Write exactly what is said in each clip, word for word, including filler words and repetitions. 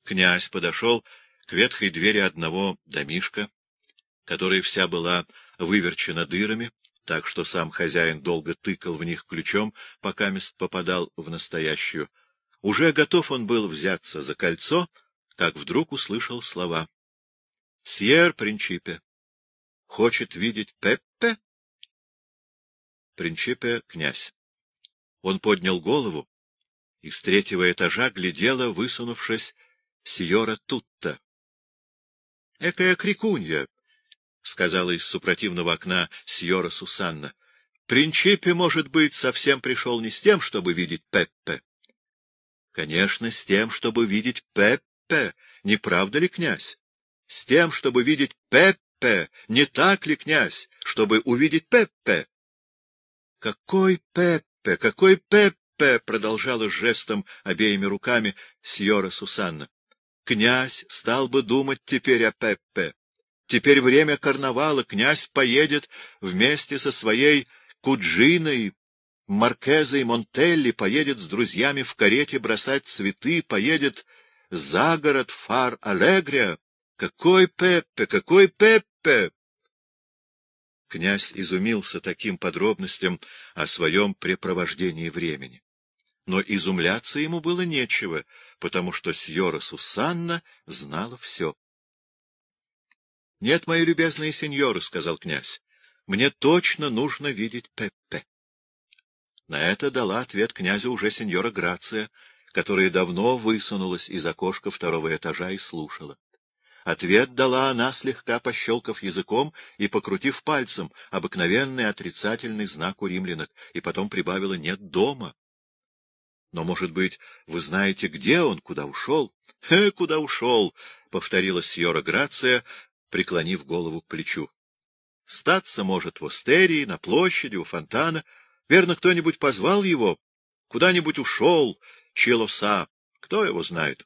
Князь подошел к ветхой двери одного домишка, которая вся была выверчена дырами, так что сам хозяин долго тыкал в них ключом, пока мест попадал в настоящую. Уже готов он был взяться за кольцо, как вдруг услышал слова: — Сьер Принчипе хочет видеть Пеппе? Принчипе — князь. Он поднял голову, и с третьего этажа глядела, высунувшись, сьора Тутта. — Экая крикунья! — сказала из супротивного окна сьора Сусанна. — Принчипе, может быть, совсем пришел не с тем, чтобы видеть Пеппе. — Конечно, с тем, чтобы видеть Пеппе. Не правда ли, князь? С тем, чтобы видеть Пеппе. Не так ли, князь? Чтобы увидеть Пеппе. — Какой Пеппе? Какой Пеппе? — продолжала жестом обеими руками сьора Сусанна. — Князь стал бы думать теперь о Пеппе. Теперь время карнавала, князь поедет вместе со своей куджиной, маркезой Монтелли, поедет с друзьями в карете бросать цветы, поедет за город Фар-Алегре. Какой Пеппе, какой Пеппе! Князь изумился таким подробностям о своем препровождении времени. Но изумляться ему было нечего, потому что сьора Сусанна знала все. — Нет, мои любезные сеньоры, — сказал князь, — мне точно нужно видеть Пеппе. На это дала ответ князю уже сеньора Грация, которая давно высунулась из окошка второго этажа и слушала. Ответ дала она, слегка пощелкав языком и покрутив пальцем, обыкновенный отрицательный знак у римлянок, и потом прибавила: «Нет дома». — Но, может быть, вы знаете, где он, куда ушел? — Э, куда ушел? — повторила сьора Грация, преклонив голову к плечу. — Статься может в Остерии, на площади, у фонтана. Верно, кто-нибудь позвал его? Куда-нибудь ушел, Челоса, кто его знает?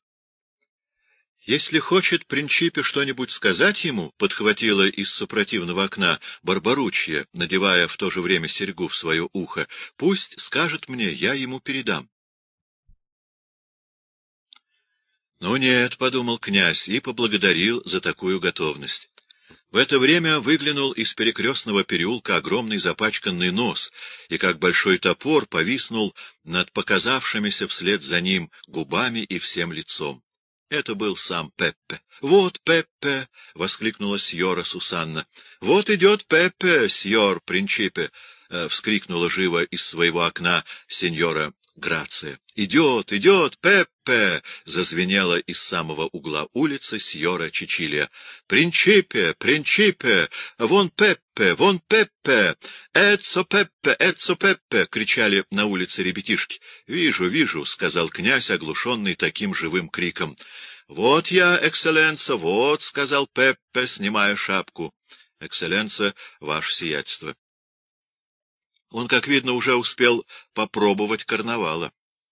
— Если хочет Принчипе что-нибудь сказать ему, — подхватила из супротивного окна Барбаручья, надевая в то же время серьгу в свое ухо, — пусть скажет мне, я ему передам. — Ну нет, — подумал князь и поблагодарил за такую готовность. В это время выглянул из перекрестного переулка огромный запачканный нос, и как большой топор повиснул над показавшимися вслед за ним губами и всем лицом. Это был сам Пеппе. — Вот Пеппе! — воскликнула сьора Сусанна. — Вот идет Пеппе, сьор Принчипе! — вскрикнула живо из своего окна сеньора Грация. — Идет, идет, Пеппе! — зазвенела из самого угла улицы сьора Чичилия. — Принчипе, Принчипе! Вон Пеппе, вон Пеппе! Эцо Пеппе, Эцо Пеппе! — кричали на улице ребятишки. — Вижу, вижу, — сказал князь, оглушенный таким живым криком. — Вот я, экселленца, вот, — сказал Пеппе, снимая шапку. — Экселленца, ваше сиятельство. Он, как видно, уже успел попробовать карнавала.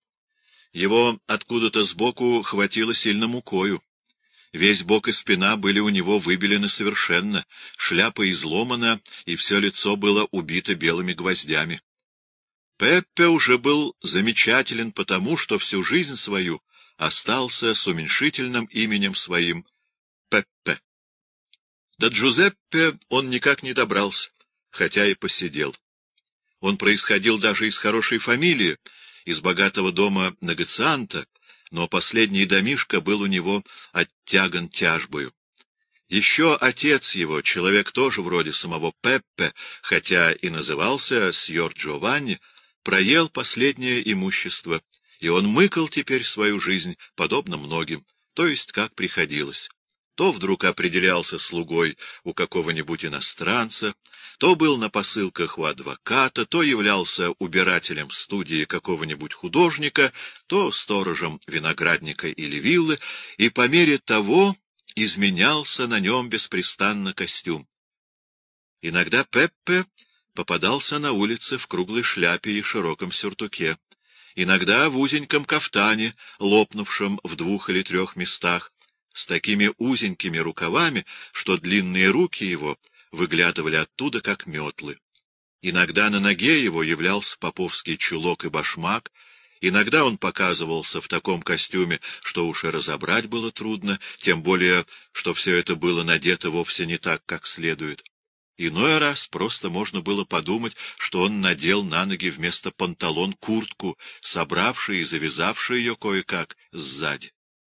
Его откуда-то сбоку хватило сильно мукою. Весь бок и спина были у него выбелены совершенно, шляпа изломана, и все лицо было убито белыми гвоздями. Пеппе уже был замечателен потому, что всю жизнь свою остался с уменьшительным именем своим Пеппе. До Джузеппе он никак не добрался, хотя и посидел. Он происходил даже из хорошей фамилии, из богатого дома негоцианта, но последний домишко был у него оттяган тяжбою. Еще отец его, человек тоже вроде самого Пеппе, хотя и назывался сьор Джованни, проел последнее имущество, и он мыкал теперь свою жизнь, подобно многим, то есть как приходилось. То вдруг определялся слугой у какого-нибудь иностранца, то был на посылках у адвоката, то являлся убирателем студии какого-нибудь художника, то сторожем виноградника или виллы, и по мере того изменялся на нем беспрестанно костюм. Иногда Пеппе попадался на улице в круглой шляпе и широком сюртуке, иногда в узеньком кафтане, лопнувшем в двух или трех местах, с такими узенькими рукавами, что длинные руки его выглядывали оттуда, как метлы. Иногда на ноге его являлся поповский чулок и башмак, Иногда он показывался в таком костюме, что уж и разобрать было трудно, тем более, что все это было надето вовсе не так, как следует. Иной раз просто можно было подумать, что он надел на ноги вместо панталон куртку, собравший и завязавший ее кое-как сзади.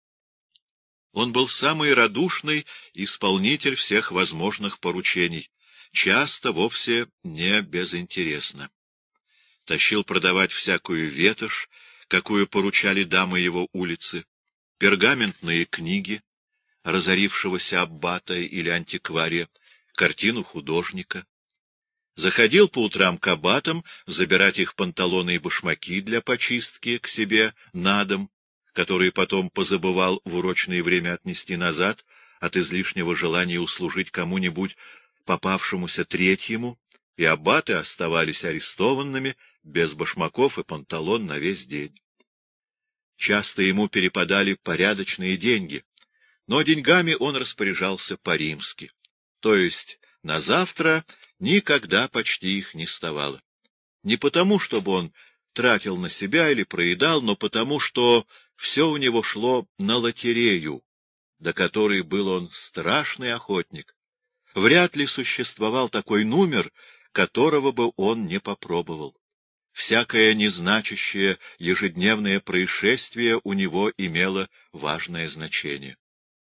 Он был самый радушный исполнитель всех возможных поручений, часто вовсе не безинтересно. Тащил продавать всякую ветошь, какую поручали дамы его улицы, пергаментные книги, разорившегося аббата или антиквария, картину художника. Заходил по утрам к аббатам забирать их панталоны и башмаки для почистки к себе на дом, которые потом позабывал в урочное время отнести назад от излишнего желания услужить кому-нибудь попавшемуся третьему, и аббаты оставались арестованными без башмаков и панталон на весь день. Часто ему перепадали порядочные деньги, но деньгами он распоряжался по-римски, то есть на завтра никогда почти их не ставало. Не потому, чтобы он тратил на себя или проедал, но потому, что все у него шло на лотерею, до которой был он страшный охотник. Вряд ли существовал такой номер, которого бы он не попробовал. Всякое незначащее ежедневное происшествие у него имело важное значение.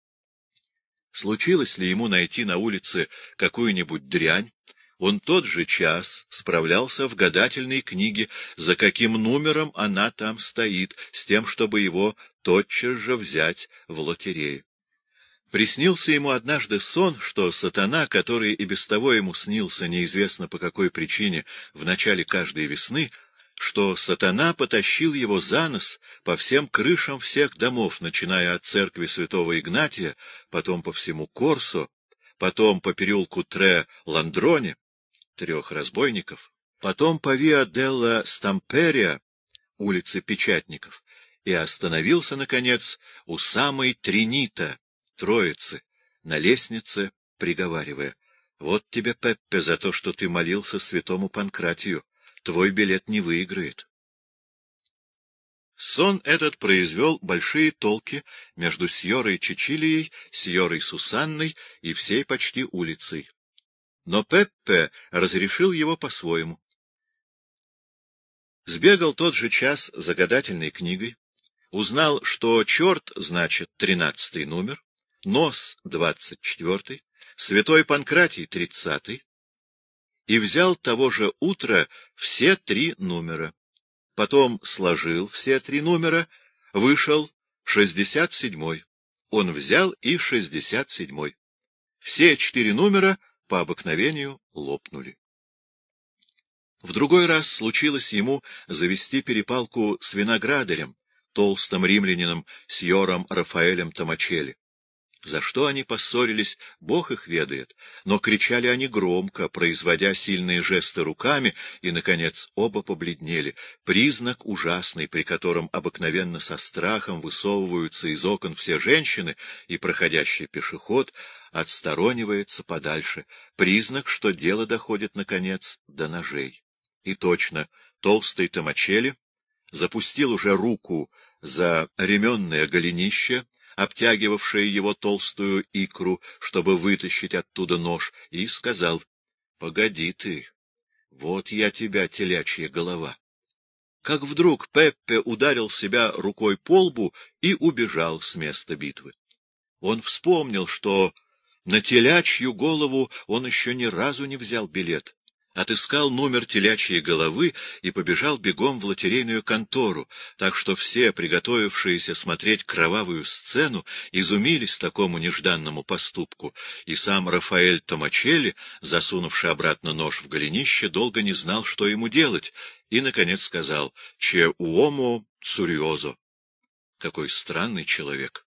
Случилось ли ему найти на улице какую-нибудь дрянь, он тот же час справлялся в гадательной книге, за каким номером она там стоит, с тем, чтобы его тотчас же взять в лотерею. Приснился ему однажды сон, что сатана, который и без того ему снился неизвестно по какой причине в начале каждой весны, что сатана потащил его за нос по всем крышам всех домов, начиная от церкви святого Игнатия, потом по всему Корсо, потом по переулку Тре-Ландроне, трех разбойников, потом по Виа делла Стамперия, улицы Печатников, и остановился, наконец, у самой Тринита, Троицы, на лестнице, приговаривая: «Вот тебе, Пеппе, за то, что ты молился святому Панкратию. Твой билет не выиграет». Сон этот произвел большие толки между сьорой Чичилией, сьорой Сусанной и всей почти улицей. Но Пеппе разрешил его по-своему. Сбегал тот же час за гадательной книгой, узнал, что черт значит тринадцатый номер, нос — двадцать четвертый, святой Панкратий — тридцатый, и взял того же утра все три номера. Потом сложил все три номера, вышел шестьдесят седьмой. Он взял и шестьдесят седьмой. Все четыре номера по обыкновению лопнули. В другой раз случилось ему завести перепалку с виноградарем, толстым римлянином сьором Рафаэлем Томачелли. За что они поссорились, Бог их ведает, но кричали они громко, производя сильные жесты руками, и, наконец, оба побледнели. Признак ужасный, при котором обыкновенно со страхом высовываются из окон все женщины, и проходящий пешеход отсторонивается подальше. Признак, что дело доходит, наконец, до ножей. И точно, толстый Томачелли запустил уже руку за ременное голенище, обтягивавшее его толстую икру, чтобы вытащить оттуда нож, и сказал: «Погоди ты, вот я тебя, телячья голова». Как вдруг Пеппе ударил себя рукой по лбу и убежал с места битвы. Он вспомнил, что на телячью голову он еще ни разу не взял билет. Отыскал номер телячьей головы и побежал бегом в лотерейную контору, так что все, приготовившиеся смотреть кровавую сцену, изумились такому нежданному поступку, и сам Рафаэль Томачелли, засунувший обратно нож в голенище, долго не знал, что ему делать, и, наконец, сказал: «Че уомо цуриозо». Какой странный человек!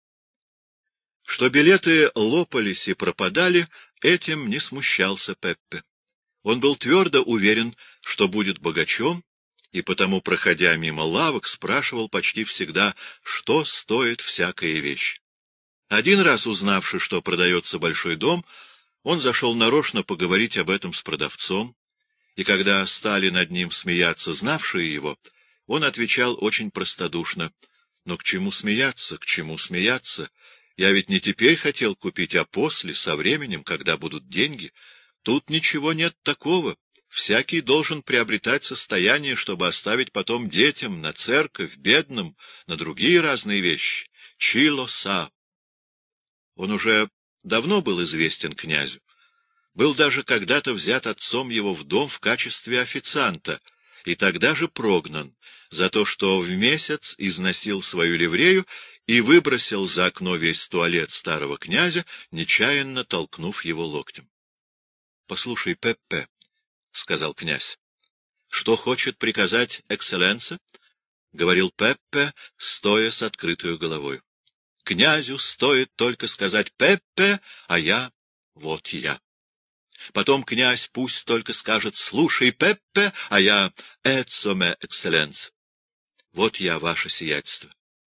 Что билеты лопались и пропадали, этим не смущался Пеппе. Он был твердо уверен, что будет богачом, и потому, проходя мимо лавок, спрашивал почти всегда, что стоит всякая вещь. Один раз, узнавши, что продается большой дом, он зашел нарочно поговорить об этом с продавцом, и когда стали над ним смеяться знавшие его, Он отвечал очень простодушно: «Но к чему смеяться, к чему смеяться? Я ведь не теперь хотел купить, а после, со временем, когда будут деньги. Тут ничего нет такого. Всякий должен приобретать состояние, чтобы оставить потом детям, на церковь, бедным, на другие разные вещи. Чилоса». Он уже давно был известен князю. Был даже когда-то взят отцом его в дом в качестве официанта, и тогда же прогнан за то, что в месяц износил свою ливрею и выбросил за окно весь туалет старого князя, нечаянно толкнув его локтем. — Послушай, Пеппе, — сказал князь, — что хочет приказать экселленса? — говорил Пеппе, стоя с открытою головой. — Князю стоит только сказать «Пеппе», а я — вот я. Потом князь пусть только скажет «Слушай, Пеппе», а я «Эцоме, экселленс». Вот я, ваше сиятельство.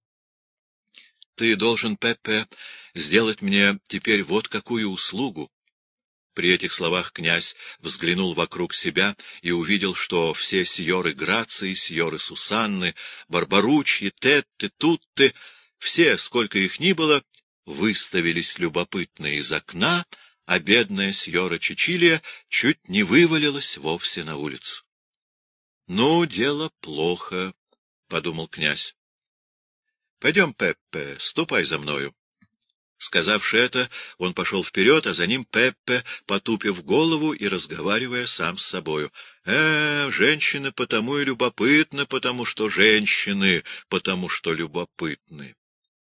Ты должен, Пеппе, сделать мне теперь вот какую услугу. При этих словах князь взглянул вокруг себя и увидел, что все сьоры Грации, сьоры Сусанны, Барбаруччи, Тетты, Тутты, все, сколько их ни было, выставились любопытные из окна, а бедная сьора Чичилия чуть не вывалилась вовсе на улицу. — Ну, дело плохо, — подумал князь. — Пойдем, Пеппе, ступай за мною. Сказавши это, он пошел вперед, а за ним Пеппе, потупив голову и разговаривая сам с собою. «Э, женщины потому и любопытны, потому что женщины, потому что любопытны».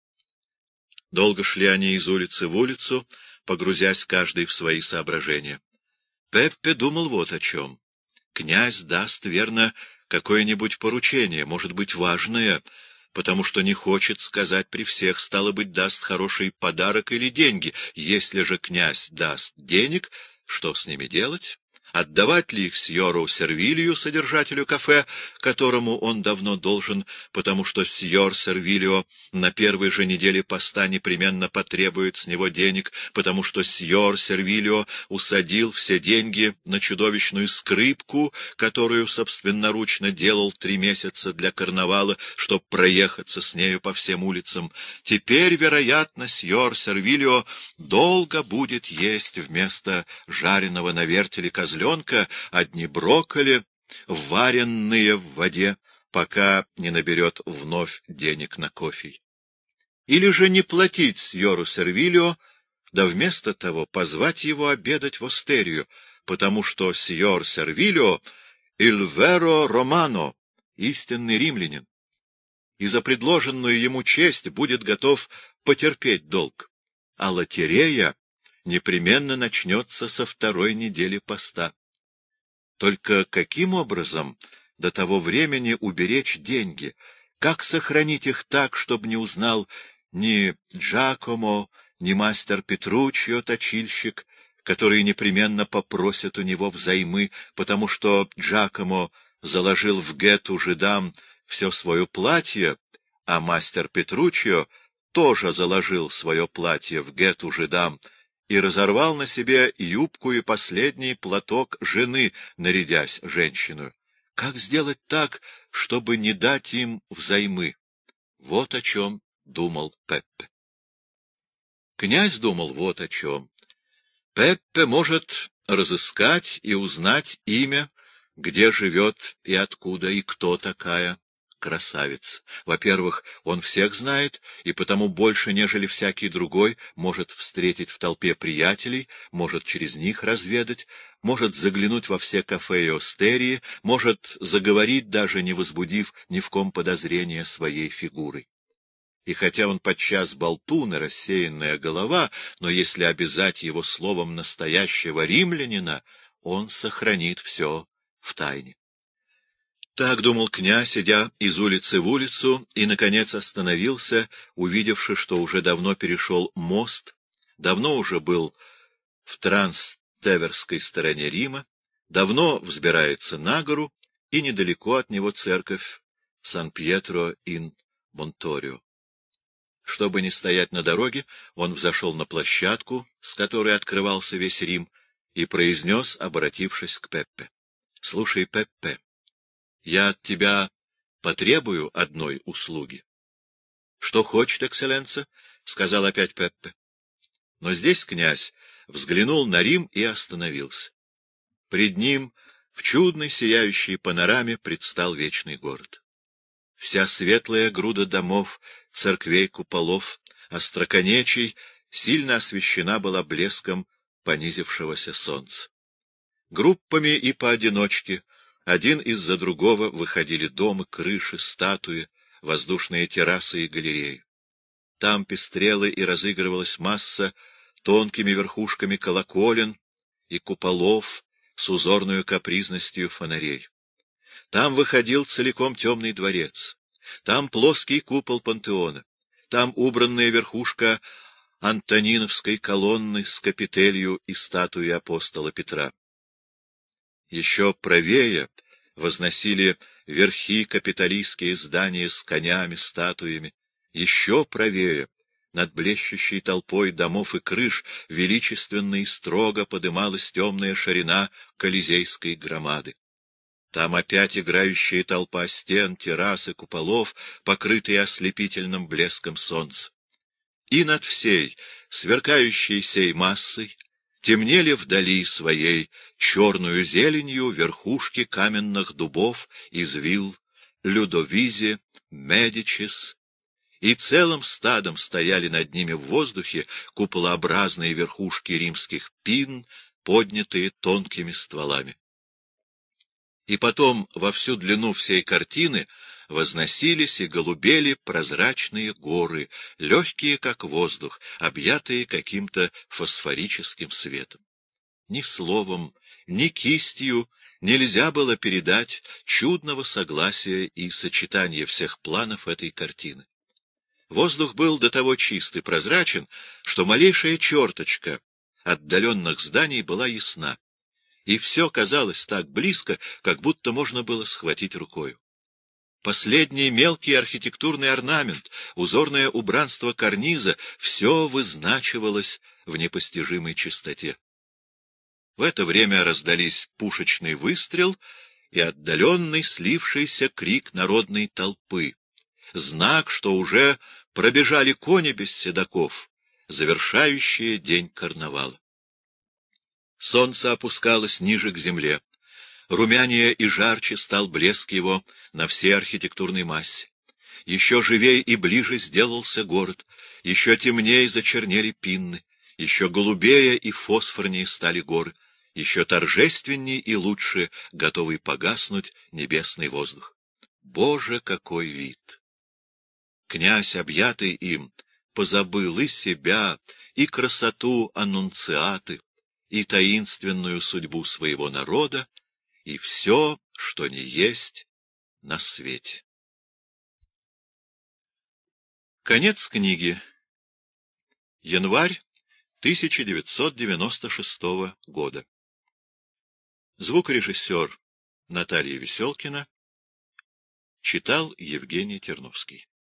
Долго шли они из улицы в улицу, погрузясь каждый в свои соображения. Пеппе думал вот о чем. Князь даст, верно, какое-нибудь поручение, может быть, важное, потому что не хочет сказать при всех, стало быть, даст хороший подарок или деньги. Если же князь даст денег, что с ними делать? Отдавать ли их сьору Сервилию, содержателю кафе, которому он давно должен, потому что сьор Сервилио на первой же неделе поста непременно потребует с него денег, потому что сьор Сервилио усадил все деньги на чудовищную скрипку, которую собственноручно делал три месяца для карнавала, чтоб проехаться с нею по всем улицам. Теперь, вероятно, сьор Сервилио долго будет есть вместо жареного на вертеле козленка одни брокколи, варенные в воде, пока не наберет вновь денег на кофе. Или же не платить сьору Сервилио, да вместо того позвать его обедать в остерию, потому что сьор Сервилио — il vero romano, истинный римлянин, и за предложенную ему честь будет готов потерпеть долг, а лотерея непременно начнется со второй недели поста. Только каким образом до того времени уберечь деньги? Как сохранить их так, чтобы не узнал ни Джакомо, ни мастер Петруччио, точильщик, которые непременно попросят у него взаймы, потому что Джакомо заложил в гетту жидам все свое платье, а мастер Петруччио тоже заложил свое платье в гетту жидам, и разорвал на себе юбку и последний платок жены, нарядясь женщину. Как сделать так, чтобы не дать им взаймы? Вот о чем думал Пеппе. Князь думал вот о чем. Пеппе может разыскать и узнать имя, где живет и откуда, и кто такая красавица. Во-первых, он всех знает, и потому больше, нежели всякий другой, может встретить в толпе приятелей, может через них разведать, может заглянуть во все кафе и остерии, может заговорить, даже не возбудив ни в ком подозрения своей фигурой. И хотя он подчас болтун и рассеянная голова, но если обязать его словом настоящего римлянина, он сохранит все в тайне. Так думал князь, идя из улицы в улицу, и, наконец, остановился, увидевши, что уже давно перешел мост, давно уже был в Транстеверской стороне Рима, давно взбирается на гору, и недалеко от него церковь Сан-Пьетро-ин-Монторио. Чтобы не стоять на дороге, он взошел на площадку, с которой открывался весь Рим, и произнес, обратившись к Пеппе: — Слушай, Пеппе, я от тебя потребую одной услуги. — Что хочет, экселленца? — сказал опять Пеппе. Но здесь князь взглянул на Рим и остановился. Пред ним в чудной сияющей панораме предстал вечный город. Вся светлая груда домов, церквей, куполов, остроконечий сильно освещена была блеском понизившегося солнца. Группами и поодиночке, один из-за другого, выходили дома, крыши, статуи, воздушные террасы и галереи. Там пестрела и разыгрывалась масса тонкими верхушками колоколен и куполов с узорную капризностью фонарей. Там выходил целиком темный дворец, там плоский купол пантеона, там убранная верхушка антониновской колонны с капителью и статуей апостола Петра. Еще правее возносили верхи капитолийские здания с конями, статуями. Еще правее, над блещущей толпой домов и крыш, величественно и строго подымалась темная ширина Колизейской громады. Там опять играющая толпа стен, террас и куполов, покрытые ослепительным блеском солнца. И над всей сверкающей сей массой темнели вдали своей черную зеленью верхушки каменных дубов из вилл Людовизи, Медичис, и целым стадом стояли над ними в воздухе куполообразные верхушки римских пин, поднятые тонкими стволами. И потом во всю длину всей картины возносились и голубели прозрачные горы, легкие, как воздух, объятые каким-то фосфорическим светом. Ни словом, ни кистью нельзя было передать чудного согласия и сочетания всех планов этой картины. Воздух был до того чист и прозрачен, что малейшая черточка отдаленных зданий была ясна, и все казалось так близко, как будто можно было схватить рукою. Последний мелкий архитектурный орнамент, узорное убранство карниза — все вызначивалось в непостижимой чистоте. В это время раздались пушечный выстрел и отдаленный слившийся крик народной толпы, знак, что уже пробежали кони без седаков, завершающие день карнавала. Солнце опускалось ниже к земле. Румянее и жарче стал блеск его на всей архитектурной массе. Еще живей и ближе сделался город, еще темнее зачернели пинны, еще голубее и фосфорнее стали горы, еще торжественней и лучше готовый погаснуть небесный воздух. Боже, какой вид! Князь, объятый им, позабыл и себя, и красоту аннунциаты, и таинственную судьбу своего народа, и все, что не есть на свете. Конец книги. Январь тысяча девятьсот девяносто шестого года. Звукорежиссер Наталья Веселкина читал Евгений Терновский.